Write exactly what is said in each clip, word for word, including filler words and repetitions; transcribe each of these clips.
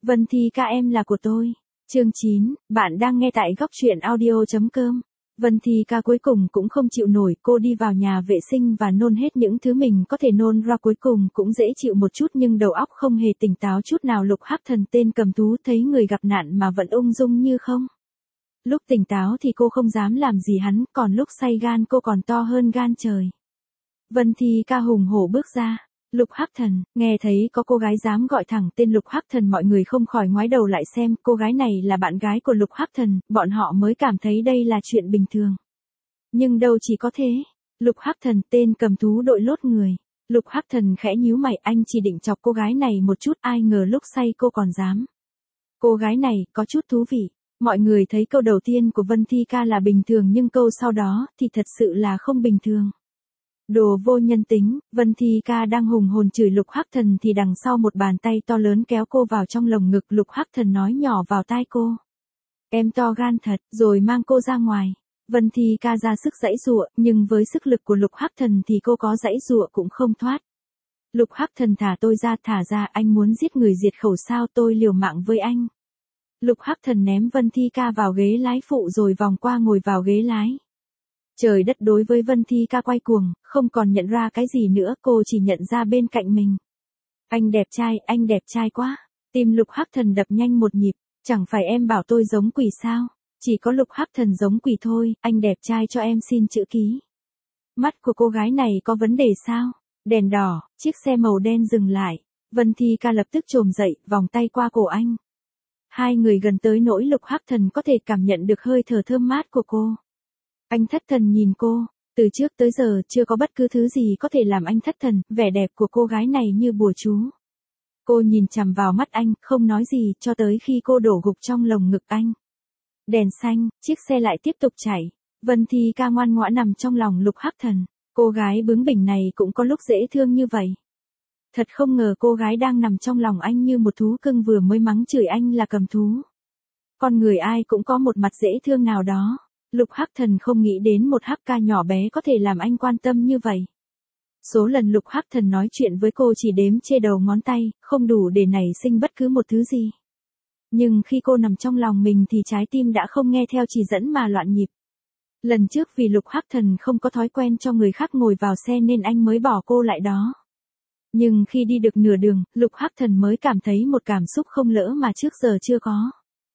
Vân Thi ca em là của tôi. Chương chín, bạn đang nghe tại góc truyện audio chấm com. Vân Thi ca cuối cùng cũng không chịu nổi, cô đi vào nhà vệ sinh và nôn hết những thứ mình có thể nôn ra, cuối cùng cũng dễ chịu một chút nhưng đầu óc không hề tỉnh táo chút nào. Lục Hắc Thần tên cầm thú thấy người gặp nạn mà vẫn ung dung như không. Lúc tỉnh táo thì cô không dám làm gì hắn, còn lúc say gan cô còn to hơn gan trời. Vân Thi ca hùng hổ bước ra. Lục Hắc Thần, nghe thấy có cô gái dám gọi thẳng tên Lục Hắc Thần, mọi người không khỏi ngoái đầu lại xem, cô gái này là bạn gái của Lục Hắc Thần, bọn họ mới cảm thấy đây là chuyện bình thường. Nhưng đâu chỉ có thế. Lục Hắc Thần tên cầm thú đội lốt người. Lục Hắc Thần khẽ nhíu mày, anh chỉ định chọc cô gái này một chút, ai ngờ lúc say cô còn dám. Cô gái này có chút thú vị. Mọi người thấy câu đầu tiên của Vân Thi ca là bình thường nhưng câu sau đó thì thật sự là không bình thường. Đồ vô nhân tính. Vân Thi ca đang hùng hồn chửi Lục Hắc Thần thì đằng sau một bàn tay to lớn kéo cô vào trong lồng ngực. Lục Hắc Thần nói nhỏ vào tai cô. Em to gan thật, rồi mang cô ra ngoài. Vân Thi ca ra sức giãy giụa, nhưng với sức lực của Lục Hắc Thần thì cô có giãy giụa cũng không thoát. Lục Hắc Thần thả tôi ra, thả ra, anh muốn giết người diệt khẩu sao, tôi liều mạng với anh. Lục Hắc Thần ném Vân Thi ca vào ghế lái phụ rồi vòng qua ngồi vào ghế lái. Trời đất, đối với Vân Thi ca quay cuồng, không còn nhận ra cái gì nữa, cô chỉ nhận ra bên cạnh mình. Anh đẹp trai, anh đẹp trai quá. Tim Lục Hắc Thần đập nhanh một nhịp, chẳng phải em bảo tôi giống quỷ sao? Chỉ có Lục Hắc Thần giống quỷ thôi, anh đẹp trai cho em xin chữ ký. Mắt của cô gái này có vấn đề sao? Đèn đỏ, chiếc xe màu đen dừng lại. Vân Thi ca lập tức chồm dậy, vòng tay qua cổ anh. Hai người gần tới nỗi Lục Hắc Thần có thể cảm nhận được hơi thở thơm mát của cô. Anh thất thần nhìn cô, từ trước tới giờ chưa có bất cứ thứ gì có thể làm anh thất thần, vẻ đẹp của cô gái này như bùa chú. Cô nhìn chằm vào mắt anh, không nói gì, cho tới khi cô đổ gục trong lồng ngực anh. Đèn xanh, chiếc xe lại tiếp tục chạy. Vân Thi ca ngoan ngoãn nằm trong lòng Lục Hắc Thần. Cô gái bướng bỉnh này cũng có lúc dễ thương như vậy. Thật không ngờ cô gái đang nằm trong lòng anh như một thú cưng vừa mới mắng chửi anh là cầm thú. Con người ai cũng có một mặt dễ thương nào đó. Lục Hắc Thần không nghĩ đến một hắc ca nhỏ bé có thể làm anh quan tâm như vậy. Số lần Lục Hắc Thần nói chuyện với cô chỉ đếm trên đầu ngón tay, không đủ để nảy sinh bất cứ một thứ gì. Nhưng khi cô nằm trong lòng mình thì trái tim đã không nghe theo chỉ dẫn mà loạn nhịp. Lần trước vì Lục Hắc Thần không có thói quen cho người khác ngồi vào xe nên anh mới bỏ cô lại đó. Nhưng khi đi được nửa đường, Lục Hắc Thần mới cảm thấy một cảm xúc không lỡ mà trước giờ chưa có.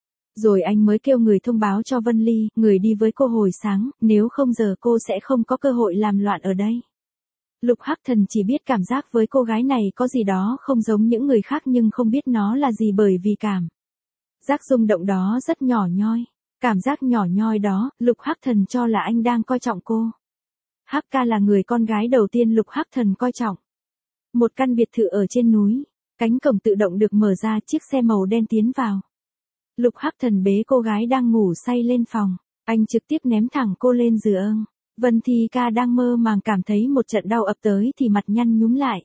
Rồi anh mới kêu người thông báo cho Vân Ly, người đi với cô hồi sáng, nếu không giờ cô sẽ không có cơ hội làm loạn ở đây. Lục Hắc Thần chỉ biết cảm giác với cô gái này có gì đó không giống những người khác nhưng không biết nó là gì, bởi vì cảm giác rung động đó rất nhỏ nhoi. Cảm giác nhỏ nhoi đó, Lục Hắc Thần cho là anh đang coi trọng cô. Hắc ca là người con gái đầu tiên Lục Hắc Thần coi trọng. Một căn biệt thự ở trên núi, cánh cổng tự động được mở ra, chiếc xe màu đen tiến vào. Lục Hắc Thần bế cô gái đang ngủ say lên phòng, anh trực tiếp ném thẳng cô lên giường. Vân Thi ca đang mơ màng cảm thấy một trận đau ập tới thì mặt nhăn nhúm lại.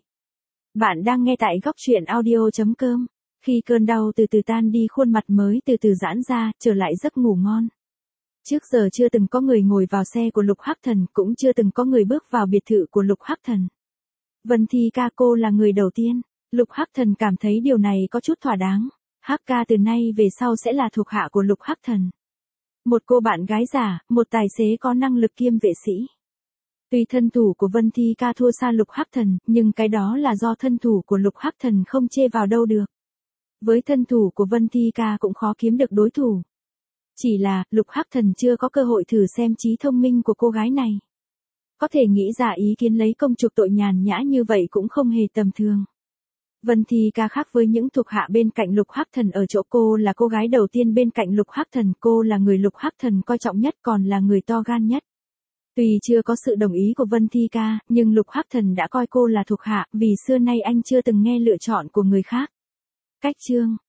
Bạn đang nghe tại góc truyện audio chấm com. Khi cơn đau từ từ tan đi, khuôn mặt mới từ từ giãn ra, trở lại giấc ngủ ngon. Trước giờ chưa từng có người ngồi vào xe của Lục Hắc Thần, cũng chưa từng có người bước vào biệt thự của Lục Hắc Thần. Vân Thi ca, cô là người đầu tiên. Lục Hắc Thần cảm thấy điều này có chút thỏa đáng. Hắc ca từ nay về sau sẽ là thuộc hạ của Lục Hắc Thần. Một cô bạn gái giả, một tài xế có năng lực kiêm vệ sĩ. Tuy thân thủ của Vân Thi ca thua xa Lục Hắc Thần, nhưng cái đó là do thân thủ của Lục Hắc Thần không chê vào đâu được. Với thân thủ của Vân Thi ca cũng khó kiếm được đối thủ. Chỉ là, Lục Hắc Thần chưa có cơ hội thử xem trí thông minh của cô gái này. Có thể nghĩ ra ý kiến lấy công chuộc tội nhàn nhã như vậy cũng không hề tầm thường. Vân Thi ca khác với những thuộc hạ bên cạnh Lục Hắc Thần ở chỗ cô là cô gái đầu tiên bên cạnh Lục Hắc Thần, cô là người Lục Hắc Thần coi trọng nhất, còn là người to gan nhất. Tuy chưa có sự đồng ý của Vân Thi ca, nhưng Lục Hắc Thần đã coi cô là thuộc hạ, vì xưa nay anh chưa từng nghe lựa chọn của người khác. Cách chương